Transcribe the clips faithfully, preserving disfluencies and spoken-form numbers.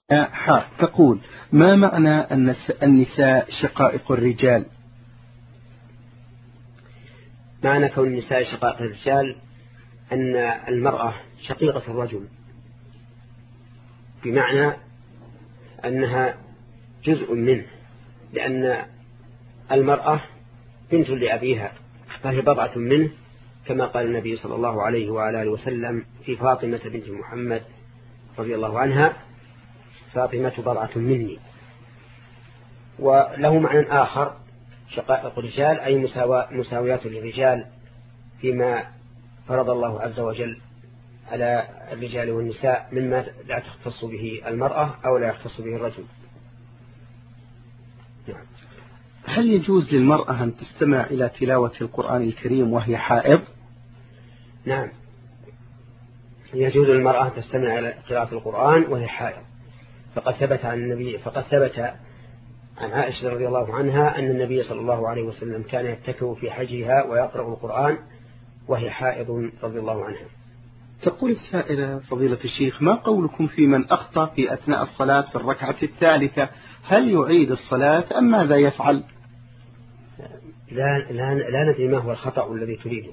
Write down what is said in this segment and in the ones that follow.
حاء تقول: ما معنى أن النساء شقائق الرجال؟ معنى كون النساء شقائق الرجال أن المرأة شقيقة الرجل، بمعنى أنها جزء منه، لأن المرأة بنت لأبيها فهي بضعة منه، كما قال النبي صلى الله عليه وعلى آله وسلم في فاطمة بنت محمد رضي الله عنها: فاطمة بضعة مني. وله معنى آخر: شقائق الرجال أي مساويات للرجال فيما فرض الله عز وجل على الرجال والنساء مما لا تختص به المرأة أو لا يختص به الرجل. نعم. هل يجوز للمرأة أن تستمع إلى تلاوة القرآن الكريم وهي حائض؟ نعم، يجوز للمرأة أن تستمع إلى قراءة القرآن وهي حائض، فقد ثبت عن النبي فقد ثبت عن عائشة رضي الله عنها أن النبي صلى الله عليه وسلم كان يتكئ في حجها ويقرأ القرآن وهي حائض رضي الله عنها. تقول السائلة: فضيلة الشيخ، ما قولكم في من أخطأ في أثناء الصلاة في الركعة الثالثة؟ هل يعيد الصلاة أم ماذا يفعل؟ لا, لا, لا ندري ما هو الخطأ الذي تريده.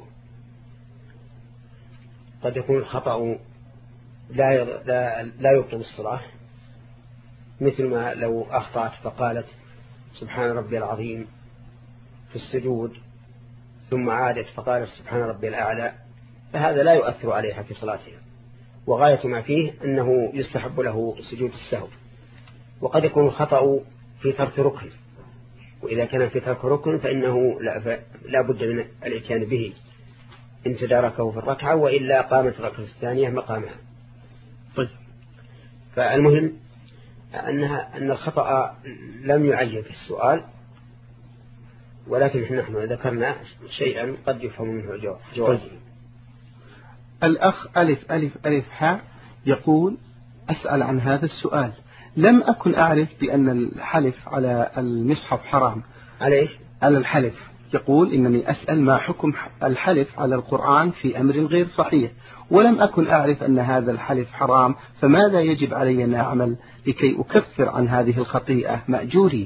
قد يكون الخطأ لا, لا, لا يبطل الصلاة، مثل ما لو أخطأت فقالت سبحان ربي العظيم في السجود ثم عادت فقالت سبحان ربي الأعلى، فهذا لا يؤثر عليها في صلاتها، وغاية ما فيه أنه يستحب له سجود السهو. وقد يكون الخطأ في ترك ركن، وإذا كان في ترك ركن فإنه لا, لا بد من الاتيان به إن تداركه في الركعة، وإلا قامت الركعة الثانية مقامها. طيب. فالمهم أنها أن الخطأ لم يعين في السؤال، ولكن نحن ذكرنا شيئا قد يفهم منه جوازه. طيب. الأخ ألف ألف ألف حاء يقول: أسأل عن هذا السؤال. لم أكن أعرف بأن الحلف على المصحف حرام. عليه؟ على الحلف. يقول: إنني أسأل ما حكم الحلف على القرآن في أمر غير صحيح، ولم أكن أعرف أن هذا الحلف حرام، فماذا يجب علي أن أعمل لكي أكفر عن هذه الخطيئة مأجوري؟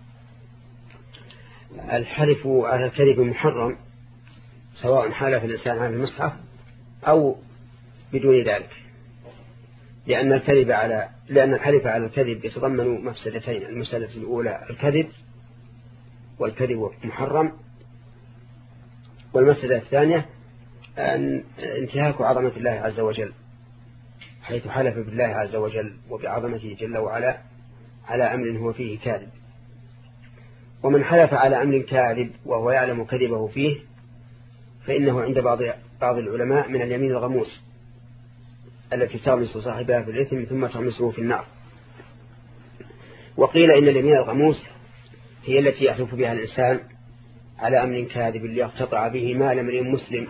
الحلف على الكذب محرم، سواء حلف الإنسان على المصحف أو بدون ذلك، لأن الكذب على لأن الحلف على الكذب يتضمن مفسدتين: المفسدة الأولى الكذب والكذب محرم، والمفسدة الثانية أن انتهاك عظمة الله عز وجل، حيث حلف بالله عز وجل وبعظمته جل وعلا على أمر هو فيه كاذب. ومن حلف على أمر كاذب وهو يعلم كذبه فيه فإنه عند بعض بعض العلماء من اليمين الغموس التي تغمس صاحبها في الإثم ثم تغمسه في النار. وقيل إن اليمين الغموس هي التي يحلف بها الإنسان على أمر كاذب ليقتطع به مال امرئ مسلم،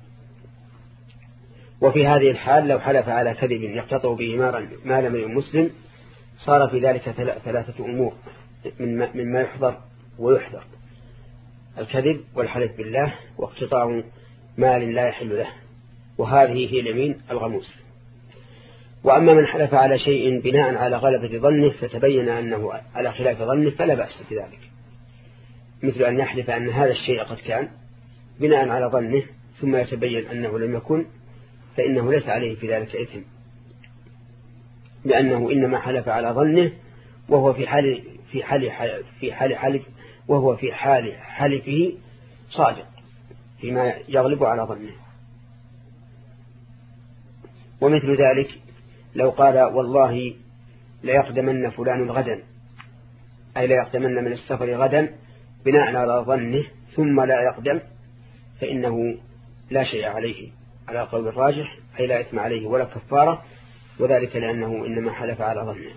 وفي هذه الحال لو حلف على كذب يقتطع به مال امرئ مسلم صار في ذلك ثلاثة أمور مما يحضر ويحذر: الكذب والحلف بالله واقتطاع مال لا يحل له، وهذه هي اليمين الغموس. وأما من حلف على شيء بناء على غلبة ظنه فتبين أنه على خلاف ظنه فلا بأس بذلك، مثل أن يحلف أن هذا الشيء قد كان بناء على ظنه ثم يتبين أنه لم يكن، فإنه ليس عليه في ذلك إثم، لأنه إنما حلف على ظنه وهو في حال في حال في حال حلف وهو في حال حلفه صادق فيما يغلب على ظنه. ومثل ذلك لو قال والله لا يقدمن فلان غدا، أي لا يقدمن من السفر غدا بناء على ظنه ثم لا يقدم، فإنه لا شيء عليه على قول الراجح، أي لا إثم عليه ولا كفارة، وذلك لأنه إنما حلف على ظنه.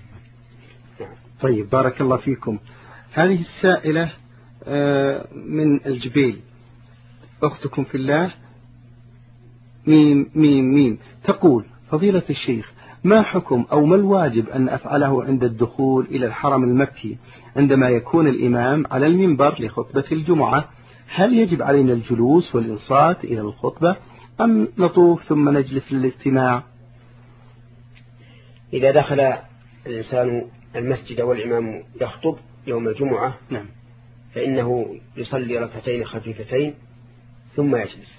طيب، بارك الله فيكم. هذه السائلة من الجبيل، أختكم في الله ميم ميم ميم، تقول: فضيلة الشيخ، ما حكم أو ما الواجب أن أفعله عند الدخول إلى الحرم المكي عندما يكون الإمام على المنبر لخطبة الجمعة؟ هل يجب علينا الجلوس والإنصات إلى الخطبة أم نطوف ثم نجلس للاستماع؟ إذا دخل الإنسان المسجد والإمام يخطب يوم الجمعة نعم. فإنه يصلي ركعتين خفيفتين ثم يجلس،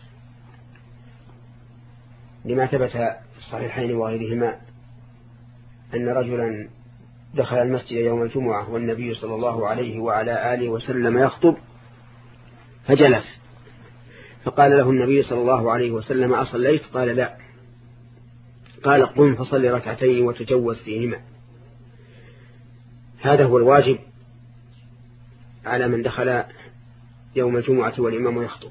لما ثبت في الصحيحين وغيرهما أن رجلا دخل المسجد يوم الجمعة والنبي صلى الله عليه وعلى آله وسلم يخطب فجلس، فقال له النبي صلى الله عليه وسلم أصليت؟ قال لا. قال قم فصل ركعتين وتجوز فيهما. هذا هو الواجب على من دخل يوم الجمعة والإمام يخطب،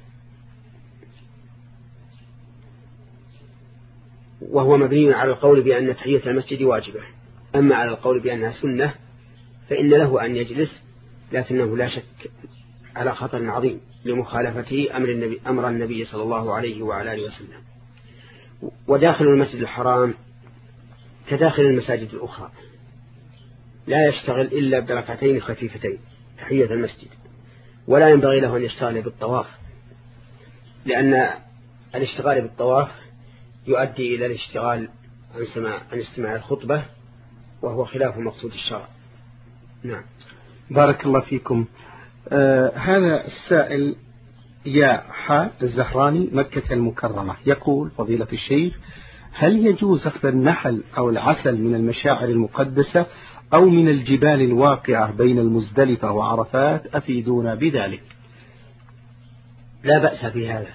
وهو مبني على القول بأن تحية المسجد واجبة. أما على القول بأنها سنة فإن له أن يجلس، لكنه لا شك على خطر عظيم لمخالفته أمر النبي, أمر النبي صلى الله عليه وعلى آله وسلم. وداخل المسجد الحرام كداخل المساجد الأخرى لا يشتغل إلا بركعتين خفيفتين تحية المسجد، ولا ينبغي له أن يشتغل بالطواف، لأن الاشتغال بالطواف يؤدي إلى الاشتغال عن سماع عن استماع الخطبة، وهو خلاف مقصود الشرع. نعم. بارك الله فيكم. آه هذا السائل يا حاء الزهراني مكة المكرمة يقول: فضيلة الشيخ، هل يجوز أخذ النحل أو العسل من المشاعر المقدسة أو من الجبال الواقعة بين المزدلفة وعرفات؟ أفيدونا بذلك. لا بأس في هذا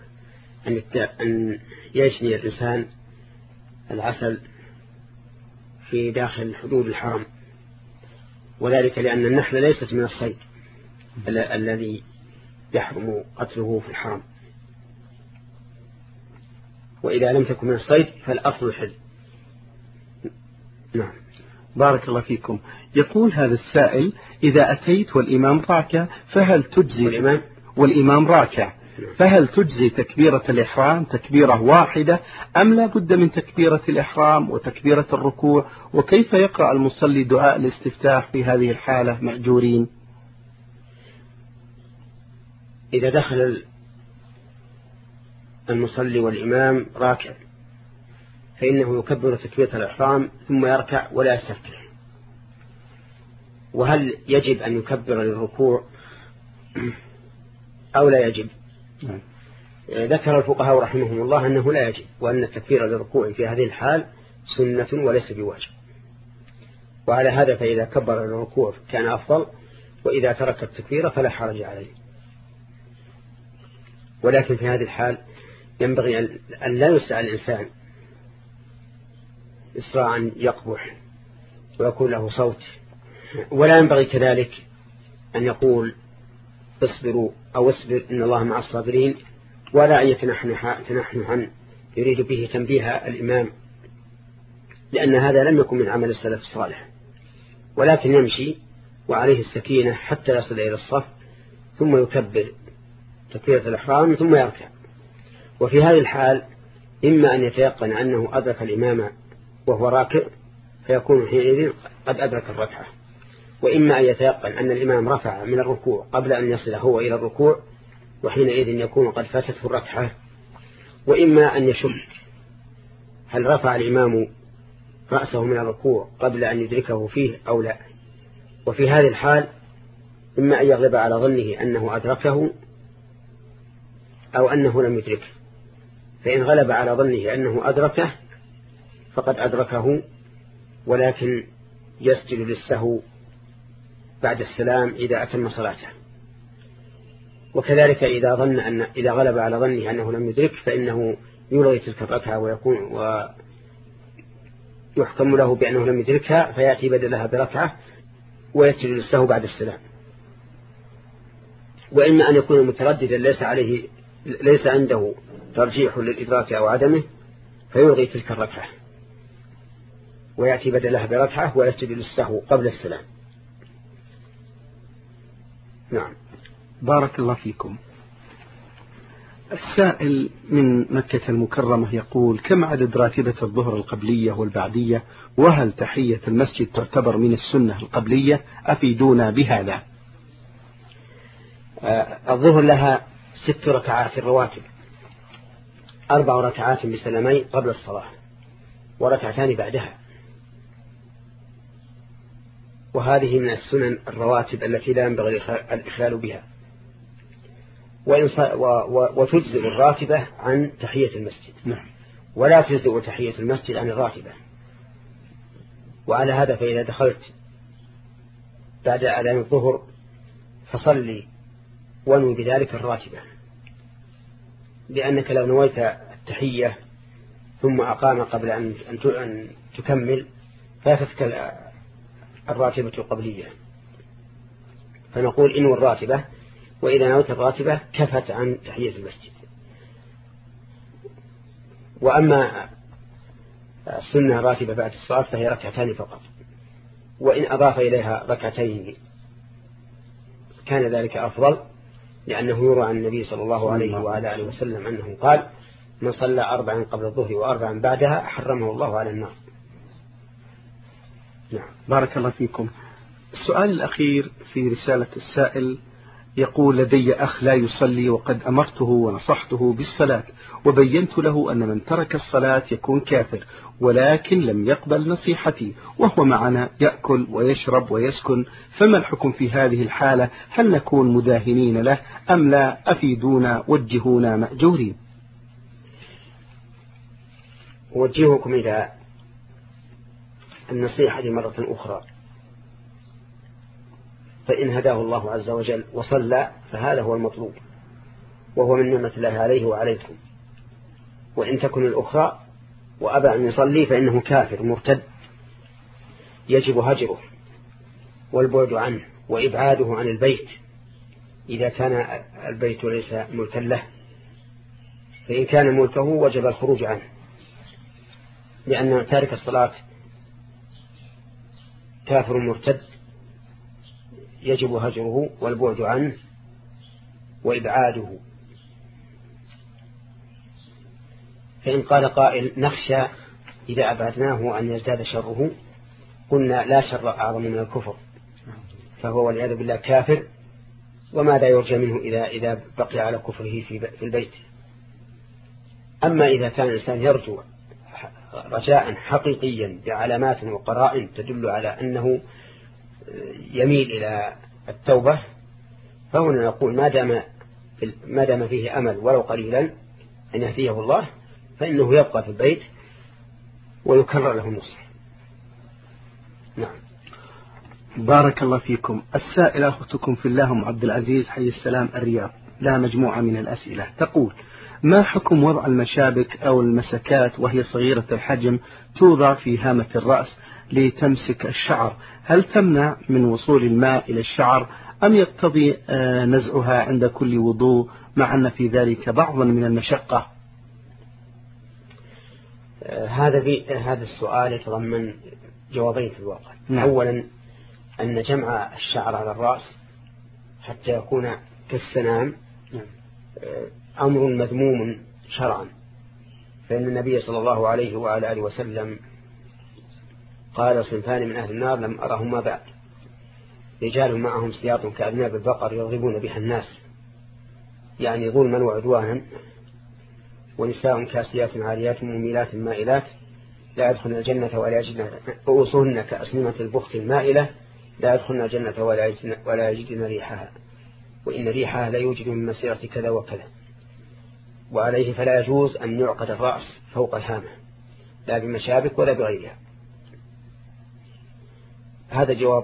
أن يجني الإنسان العسل في داخل حدود الحرم، وذلك لأن النحل ليست من الصيد الذي يحرم قتله في الحرم، وإذا لم تكن من الصيد فالأصل الحل. نعم. بارك الله فيكم. يقول هذا السائل: إذا أتيت والإمام راكع فهل تجزي والإمام, والإمام راكع فهل تجزي تكبيرة الإحرام تكبيرة واحدة أم لا بد من تكبيرة الإحرام وتكبيرة الركوع؟ وكيف يقرأ المصلي دعاء الاستفتاح في هذه الحالة مأجورين؟ إذا دخل المصلي والإمام راكع فإنه يكبر تكبيرة الإحرام ثم يركع ولا يستفتح. وهل يجب أن يكبر للركوع أو لا يجب؟ ذكر الفقهاء رحمهم الله أنه لا يجب، وأن التكبير للركوع في هذه الحال سنة وليس بواجب. وعلى هذا فإذا كبر للركوع كان أفضل، وإذا ترك التكبير فلا حرج عليه. ولكن في هذه الحال ينبغي أن لا يسعى الإنسان إسراعا يقبح ويكون له صوت، ولا ينبغي كذلك أن يقول اصبروا أو اصبر إن الله مع الصابرين، ولا أن يتنحنح تنحنحا يريد به تنبيه الإمام، لأن هذا لم يكن من عمل السلف الصالح. ولكن يمشي وعليه السكينة حتى يصل إلى الصف ثم يكبر تكبيرة الإحرام ثم يركع. وفي هذه الحال إما أن يتيقن أنه أدرك الإمام وهو راكع فيكون حينئذ قد أدرك الركعة، وإما أن يتيقن أن الإمام رفع من الركوع قبل أن يصل هو إلى الركوع وحينئذ يكون قد فاتته الركعة، وإما أن يشك هل رفع الإمام رأسه من الركوع قبل أن يدركه فيه أو لا. وفي هذه الحال إما أن يغلب على ظنه أنه أدركه أو أنه لم يدركه، فإن غلب على ظنه أنه أدركه فقد أدركه، ولكن يسجد للسهو بعد السلام إذا أتم صلاته. وكذلك إذا ظن أن إذا غلب على ظنه أنه لم يدرك فإنه يلغي تلك الركعة ويكون ويحكم له بأنه لم يدركها فيأتي بدلها بركعة ويسجد للسهو بعد السلام. وإما أن يكون مترددا ليس عليه ليس عنده ترجيح للإدراك أو عدمه فيلغي تلك الركعة ويأتي بدلها بركعة ويسجد للسهو قبل السلام. نعم. بارك الله فيكم. السائل من مكة المكرمة يقول: كم عدد راتبة الظهر القبلية والبعدية؟ وهل تحية المسجد تعتبر من السنة القبلية؟ أفيدونا بهذا. آه الظهر لها ست ركعات رواتب، أربع ركعات بسلامين قبل الصلاة وركعتان بعدها. وهذه من السنن الرواتب التي لا ينبغي الإخلال بها. وتجزئ الراتبة عن تحية المسجد، ولا تجزئ تحية المسجد عن الراتبة. وعلى هذا فإذا دخلت بعد أذان الظهر فصلي وانوي بذلك الراتبة، لأنك لو نويت التحية ثم أقام قبل أن تكمل فاتتك الراتبة القبلية. فنقول إنو الراتبة، وإذا نويت الراتبة كفت عن تحية المسجد. وأما السنة الراتبة بعد الصلاة فهي ركعتان فقط، وإن أضاف إليها ركعتين كان ذلك أفضل، لأنه يروى عن النبي صلى الله عليه وعلى آله وسلم أنه قال: من صلى أربعا قبل الظهر وأربعا بعدها حرمه الله على النار. نعم. بارك الله فيكم. السؤال الأخير في رسالة السائل يقول: لدي أخ لا يصلي وقد أمرته ونصحته بالصلاة، وبينت له أن من ترك الصلاة يكون كافر، ولكن لم يقبل نصيحتي، وهو معنا يأكل ويشرب ويسكن، فما الحكم في هذه الحالة؟ هل نكون مداهنين له أم لا؟ أفيدونا وجهونا مأجورين. أوجهكم إلى النصيحة مرة أخرى، فإن هداه الله عز وجل وصلى فهذا هو المطلوب، وهو من نعمة الله عليه وعليكم. وإن تكن الأخرى وأبى أن يصلي فإنه كافر مرتد، يجب هجره والبعد عنه وإبعاده عن البيت إذا كان البيت ليس ملكا له، فإن كان ملكه وجب الخروج عنه، لأن تارك الصلاة كافر مرتد يجب هجره والبعد عنه وإبعاده. فإن قال قائل: نخشى إذا أبعدناه أن يزداد شره، قلنا: لا شر أعظم من الكفر، فهو والعياذ بالله كافر، وماذا يرجى منه إذا إذا بقي على كفره في البيت. أما إذا كان الإنسان يرجو رجاء حقيقيا بعلامات وقرائن تدل على أنه يميل إلى التوبة، فهنا نقول: ما دام ما دام فيه أمل ولو قليلا أن يهديه الله، فإنه يبقى في البيت ويكرر له النصح. نعم. بارك الله فيكم. السائلة أختكم في الله أم عبد العزيز حي السلام الرياض لها مجموعة من الأسئلة، تقول: ما حكم وضع المشابك أو المسكات وهي صغيرة الحجم توضع في هامة الرأس لتمسك الشعر؟ هل تمنع من وصول الماء إلى الشعر أم يقتضي نزعها عند كل وضوء، مع أن في ذلك بعضا من المشقة؟ هذا هذا السؤال يتضمن جوابين في الواقع. نعم. أولا أن جمع الشعر على الرأس حتى يكون كالسنام أمر مذموم شرعا، فإن النبي صلى الله عليه وعلى آله وسلم قال: صنفان من أهل النار لم أرهما بعد، رجال معهم سياط كأذناب البقر يضربون بها الناس، يعني ظلما وعدوانا، ونساء كاسيات عاريات مميلات مائلات لا يدخلن الجنة ولا يجدن رؤوسهن كأسنمة البخت المائلة لا يدخلن الجنة ولا يجدن, ولا يجدن ريحها، وإن ريحها لا يوجد من مسيرة كذا وكذا. وعليه فلا يجوز أن يعقد الرأس فوق الهامة لا بمشابك ولا بغيرها. هذا جواب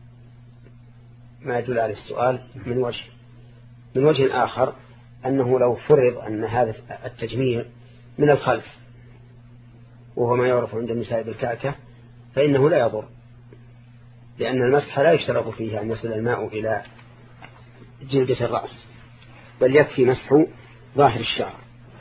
ما يدل على السؤال من وجه. من وجه آخر أنه لو فرض أن هذا التجميع من الخلف وهو ما يعرف عند النساء بالكعكة فإنه لا يضر، لأن المسح لا يشترط فيه أن يصل الماء إلى جلدة الرأس، بل يكفي مسح ظاهر الشعر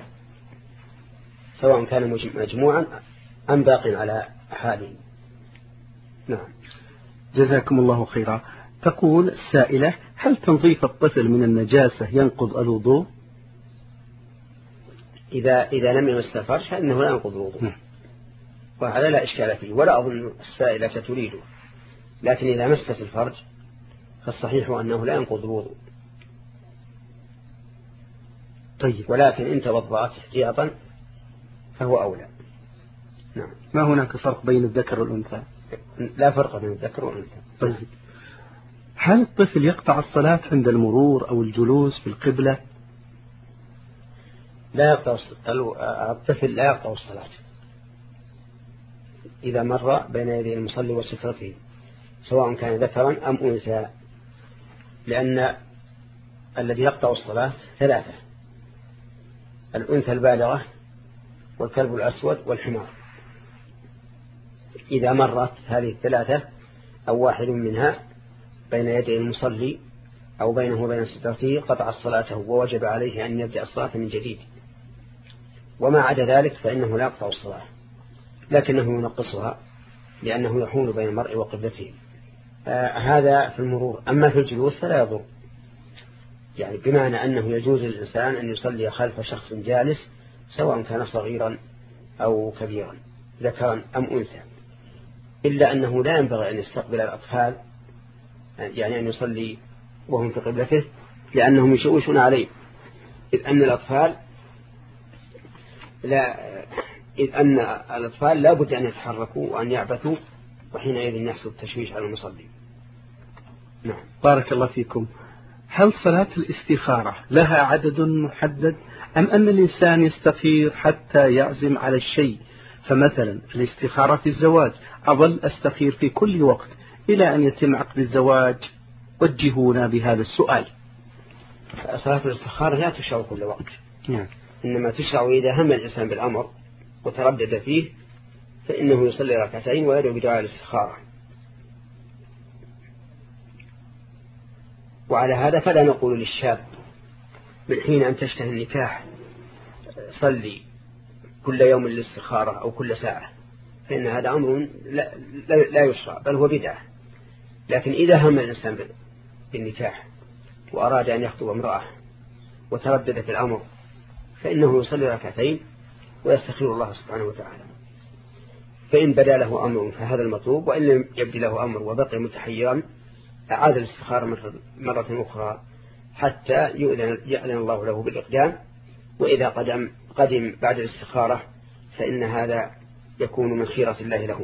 سواء كان مجموعا أم باق على حاله. نعم. جزاكم الله خيرا. تقول السائلة: هل تنظيف الطفل من النجاسة ينقض الوضوء؟ إذا إذا لم يمس الفرج فإنه لا ينقض الوضوء، وهذا لا إشكال فيه، ولا أظن السائلة تريده. لكن إذا مست الفرج فالصحيح أنه لا ينقض الوضوء. طيب. ولكن إن توضأت احتياطا فهو أولى. نعم. ما هناك فرق بين الذكر والأنثى؟ لا فرق بين الذكر والأنثى. طيب، هل الطفل يقطع الصلاة عند المرور أو الجلوس في القبلة؟ لا يقطع الطفل لا يقطع الصلاة إذا مر بين يدي المصلي وسترته سواء كان ذكرا أم أنثى، لأن الذي يقطع الصلاة ثلاثة: الأنثى البالغة والكلب الأسود والحمار. إذا مرت هذه الثلاثة أو واحد منها بين يدي المصلي أو بينه وبين سترته قطع صلاته ووجب عليه أن يبدأ الصلاة من جديد، وما عدا ذلك فإنه لا يقطع الصلاة لكنه ينقصها لأنه يحول بين المرء وقبلته. آه هذا في المرور. أما في الجلوس فلا يضر، يعني بمعنى أنه يجوز للإنسان أن يصلي خلف شخص جالس سواء كان صغيرا أو كبيرا ذكرا أم أنثى، إلا أنه لا ينبغي أن يستقبل الأطفال، يعني أن يصلي وهم في قبلته، لأنهم يشوشون عليه، إذ أن الأطفال لا إذ أن الأطفال لا بد أن يتحركوا وأن يعبثوا، وحينئذ يحصل التشويش على المصلي. نعم. بارك الله فيكم. هل صلاة الاستخارة لها عدد محدد أم أن الإنسان يستخير حتى يعزم على الشيء؟ فمثلا الاستخارة في الزواج أظل أستخير في كل وقت إلى أن يتم عقد الزواج، وجهونا بهذا السؤال. صلاة الاستخارة لا تشرع كل وقت، نعم. إنما تشرع إذا هم الإنسان بالأمر وتردد فيه فإنه يصلي ركعتين ويدعو بدعاء الاستخارة. وعلى هذا فلا نقول للشاب من حين أن تشتهي النكاح صلي كل يوم للاستخارة أو كل ساعة، فإن هذا أمر لا, لا يشرع بل هو بدعة. لكن إذا هم الإنسان بالنكاح وأراد أن يخطب امرأة وتردد في الأمر فإنه يصلي ركعتين ويستخير الله سبحانه وتعالى، فإن بدا له أمر فهذا المطلوب، وإن لم يبدي له أمر وبقي متحيرا أعاد الاستخارة مرة أخرى حتى يأذن الله له بالإقدام. وإذا قدم, قدم بعد الاستخارة فإن هذا يكون من خيرة الله له.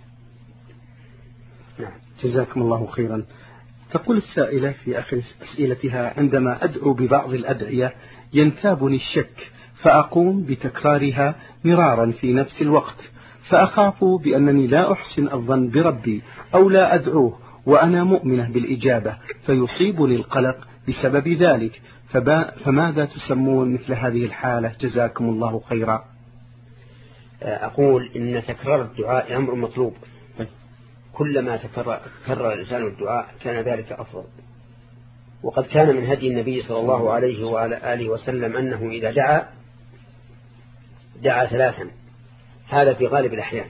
نعم. جزاكم الله خيرا. تقول السائلة في آخر أسئلتها: عندما أدعو ببعض الأدعية ينتابني الشك فأقوم بتكرارها مرارا في نفس الوقت، فأخاف بأنني لا أحسن الظن بربي أو لا أدعوه وأنا مؤمنة بالإجابة، فيصيبني القلق بسبب ذلك، فماذا تسمون مثل هذه الحالة؟ جزاكم الله خيرا. أقول إن تكرار الدعاء أمر مطلوب، كلما تكرر, تكرر الإنسان الدعاء كان ذلك أفضل. وقد كان من هدي النبي صلى الله عليه وعلى آله وسلم أنه إذا دعا دعا ثلاثا، هذا في غالب الأحيان.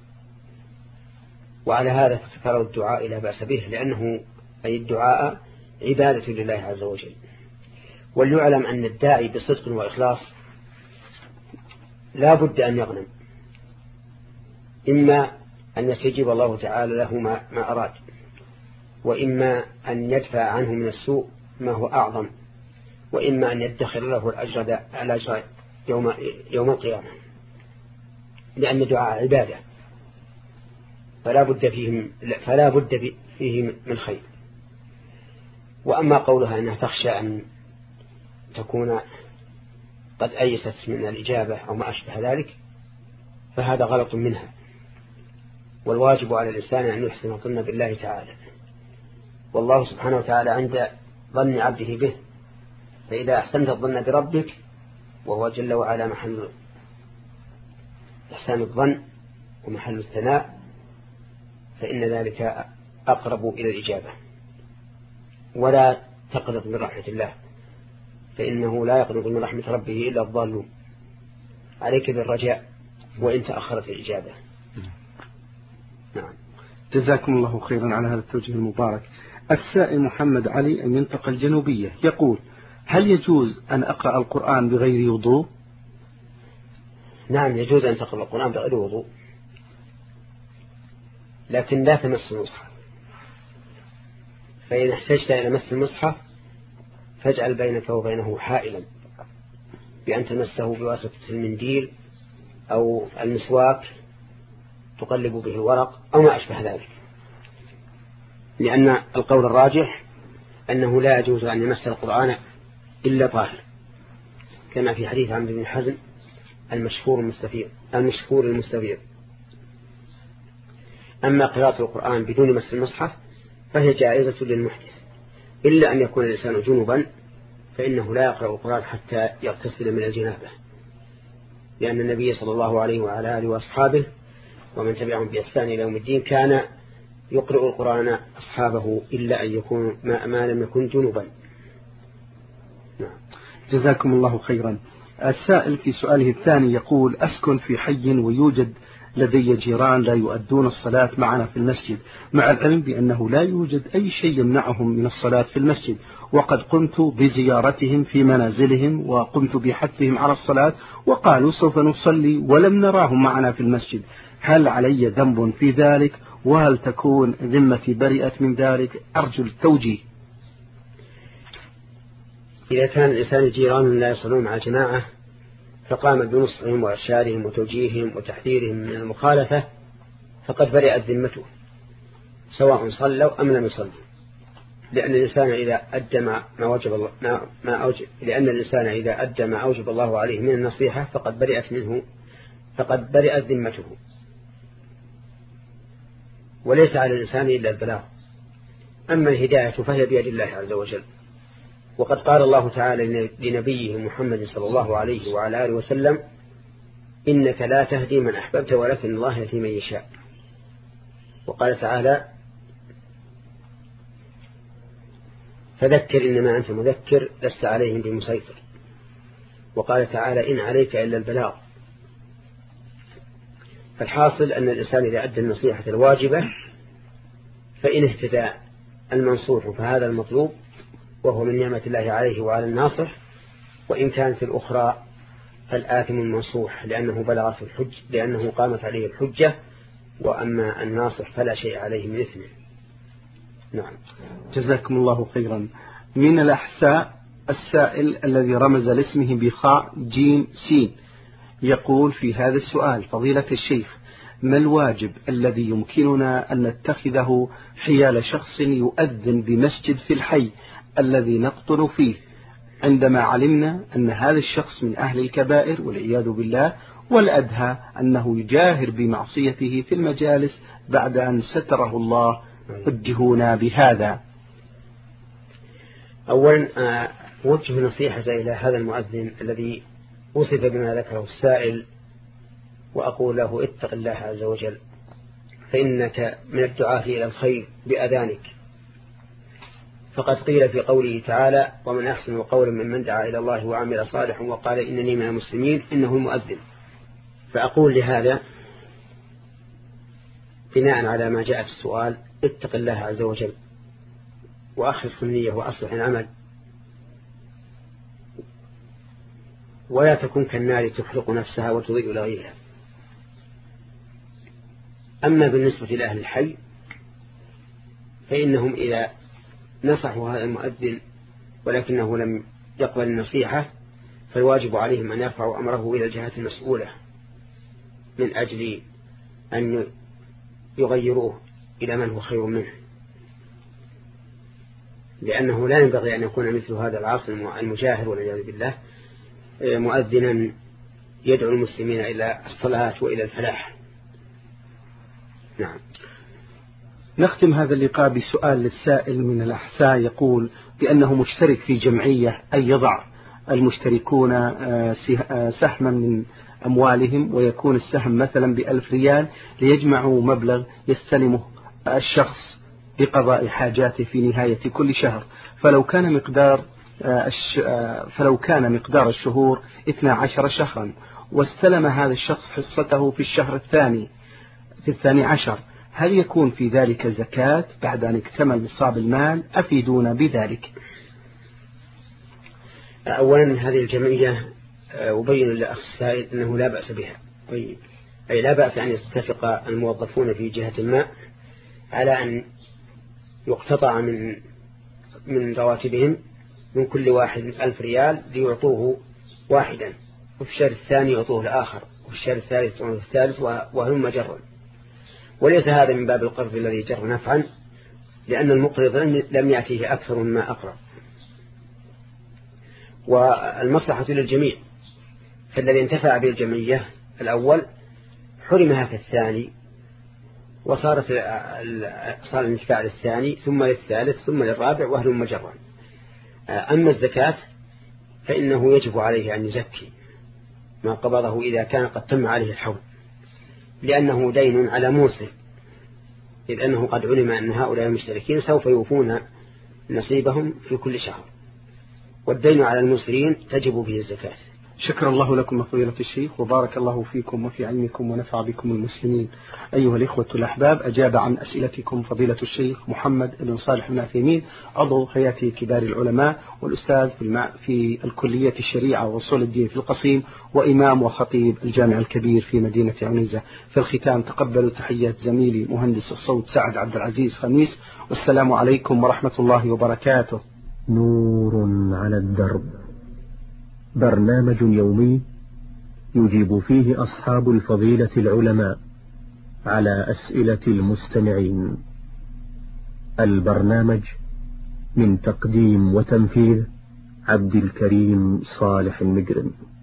وعلى هذا فتكرر الدعاء لا بأس به، لأنه أي الدعاء عبادة لله عز وجل. وليعلم أن الداعي بصدق وإخلاص لا بد أن يغنم، إما أن يستجيب الله تعالى له ما, ما أراد، وإما أن يدفع عنه من السوء ما هو أعظم، وإما أن يدخر له الأجر يوم, يوم القيامة، لأن دعاء عبادة فلا بد فيه, فلا بد فيه من خير. وأما قولها أنها تخشى أن تكون قد أيست من الإجابة أو ما أشبه ذلك فهذا غلط منها، والواجب على الإنسان أن يحسن الظن بالله تعالى، والله سبحانه وتعالى عند ظن عبده به، فإذا أحسنت الظن بربك وهو جل وعلا محل إحسان الظن ومحل الثناء فإن ذلك أقرب إلى الإجابة. ولا تقنط من رحمة الله، فإنه لا يقنط من رحمة ربه إلا الضالون. عليك بالرجاء وإن تأخرت الإجابة. نعم. جزاكم الله خيرا على هذا التوجيه المبارك. السائل محمد علي من المنطقة الجنوبية يقول: هل يجوز أن أقرأ القرآن بغير وضوء؟ نعم، يجوز أن تقرأ القرآن بغير وضوء، لكن لا تمس المصحف. فإذا احتجت إلى مس المصحف فاجعل بينك وبينه حائلا بأن تمسه بواسطة المنديل أو المسواك تقلب به الورق أو ما أشبه ذلك، لأن القول الراجح أنه لا يجوز أن يمس القرآن إلا طاهر، كما في حديث عمرو بن حزم المشهور المستفيض المشهور المستفيض. أما قراءة القرآن بدون مس المصحف فهي جائزة للمحدث، إلا أن يكون الإنسان جنبا فإنه لا يقرأ القرآن حتى يغتسل من الجنابة، لأن النبي صلى الله عليه وعلى آله وأصحابه ومن تبعهم بإحسان إلى يوم الدين كان يقرأ القرآن أصحابه إلا أن يكون ما, ما لم يكن جنبا. نعم. جزاكم الله خيرا. السائل في سؤاله الثاني يقول: أسكن في حي ويوجد لدي جيران لا يؤدون الصلاة معنا في المسجد، مع العلم بأنه لا يوجد أي شيء يمنعهم من الصلاة في المسجد، وقد قمت بزيارتهم في منازلهم وقمت بحثهم على الصلاة وقالوا سوف نصلي ولم نراهم معنا في المسجد، هل علي ذنب في ذلك؟ وهل تكون ذمتي برئت من ذلك؟ أرجو التوجيه. إذا كان الإنسان جيران لا يصلون مع الجماعة فقام بنصحهم وإرشادهم وتوجيههم وتحذيرهم من المخالفة فقد برئت ذمته سواء صلوا أم لم يصلوا، لأن الإنسان إذا أدى ما وجب الله ما ما أوجب لأن الإنسان إذا أدى ما أوجب الله عليه من النصيحة فقد برئت منه فقد برئت ذمته، وليس على الإنسان إلا البلاغ. أما الهداية فهي بيد الله عز وجل، وقد قال الله تعالى لنبيه محمد صلى الله عليه وعلى آله وسلم: إنك لا تهدي من أحببت ولكن الله يهدي من يشاء. وقال تعالى: فذكر إنما أنت مذكر لست عليهم بمسيطر. وقال تعالى: إن عليك إلا البلاغ. فالحاصل أن الإنسان إذا أدى النصيحة الواجبة فإن اهتدى المنصوح فهذا المطلوب وهو من نعمة الله عليه وعلى الناصح، وإن كانت الأخرى فالآثم المنصوح لأنه بلغ في الحج لأنه قامت عليه الحجة، وأما الناصح فلا شيء عليه من إثمه. نعم. جزاكم الله خيرا. من الأحساء السائل الذي رمز لاسمه بخاء جيم سين يقول في هذا السؤال: فضيلة الشيخ، ما الواجب الذي يمكننا أن نتخذه حيال شخص يؤذن بمسجد في الحي الذي نقطن فيه، عندما علمنا أن هذا الشخص من أهل الكبائر والعياذ بالله، والأدهى أنه يجاهر بمعصيته في المجالس بعد أن ستره الله؟ وجهونا بهذا. أولا وجه نصيحة إلى هذا المؤذن الذي وصف بما ذكره السائل، وأقول له: اتق الله عز وجل، فإنك من الدعاة إلى الخير بأذانك، فقد قيل في قوله تعالى: ومن أحسن قولا ممن دعا إلى الله وعمل صالحا وقال إنني من المسلمين، إنه المؤذن. فأقول لهذا بناء على ما جاء في السؤال: اتق الله عز وجل وأخلص النية وأصلح العمل، ولا تكن كالنار تحرق نفسها وتضيء لغيرها. أما بالنسبة لأهل الحي فإنهم إذا نصحوا هذا المؤذن ولكنه لم يقبل النصيحة فالواجب عليهم أن يرفعوا أمره إلى الجهات المسؤولة من أجل أن يغيروه إلى من هو خير منه، لأنه لا ينبغي أن يكون مثل هذا العاصي المجاهر والعياذ بالله مؤذنا يدعو المسلمين إلى الصلاة وإلى الفلاح. نعم. نختم هذا اللقاء بسؤال للسائل من الأحساء يقول بأنه مشترك في جمعية، أي يضع المشتركون سهما من أموالهم، ويكون السهم مثلا بألف ريال ليجمعوا مبلغ يستلمه الشخص لقضاء حاجاته في نهاية كل شهر، فلو كان مقدار فلو كان مقدار الشهور اثنا عشر شهرا واستلم هذا الشخص حصته في الشهر الثاني في الثاني عشر، هل يكون في ذلك زكاة بعد أن اكتمل نصاب المال؟ أفيدونا بذلك. أولا هذه الجمعية أبين للأخ السائل أنه لا بأس بها، أي لا بأس أن يتفق الموظفون في جهة ما على أن يقتطع من من رواتبهم من كل واحد ألف ريال ليعطوه واحدا، وفي الشهر الثاني يعطوه الآخر، وفي الشهر الثالث يعطوه الثالث، وهم جرا. وليس هذا من باب القرض الذي جر نفعا، لأن المقرض لم يأتيه أكثر مما أقرض، والمصلحة للجميع. فالذي انتفع بالجمعية الأول حرمها في الثاني، وصارت صار الانتفاع للثاني ثم للثالث ثم للرابع وهل مجرا. أما الزكاة فإنه يجب عليه أن يزكي ما قبضه إذا كان قد تم عليه الحول، لأنه دين على موسر، إذ أنه قد علم أن هؤلاء المشتركين سوف يوفون نصيبهم في كل شهر، والدين على المسرين تجب به الزكاة. شكر الله لكم فضيلة الشيخ، وبارك الله فيكم وفي علمكم ونفع بكم المسلمين. أيها الإخوة الأحباب، أجاب عن أسئلتكم فضيلة الشيخ محمد بن صالح بن عثيمين، عضو هيئة كبار العلماء والأستاذ في, في الكلية الشريعة وأصول الدين في القصيم، وإمام وخطيب الجامع الكبير في مدينة عنيزة. في الختام تقبلوا تحيات زميلي مهندس الصوت سعد عبد العزيز خميس، والسلام عليكم ورحمة الله وبركاته. نور على الدرب، برنامج يومي يجيب فيه أصحاب الفضيلة العلماء على أسئلة المستمعين. البرنامج من تقديم وتنفيذ عبد الكريم صالح المجرم.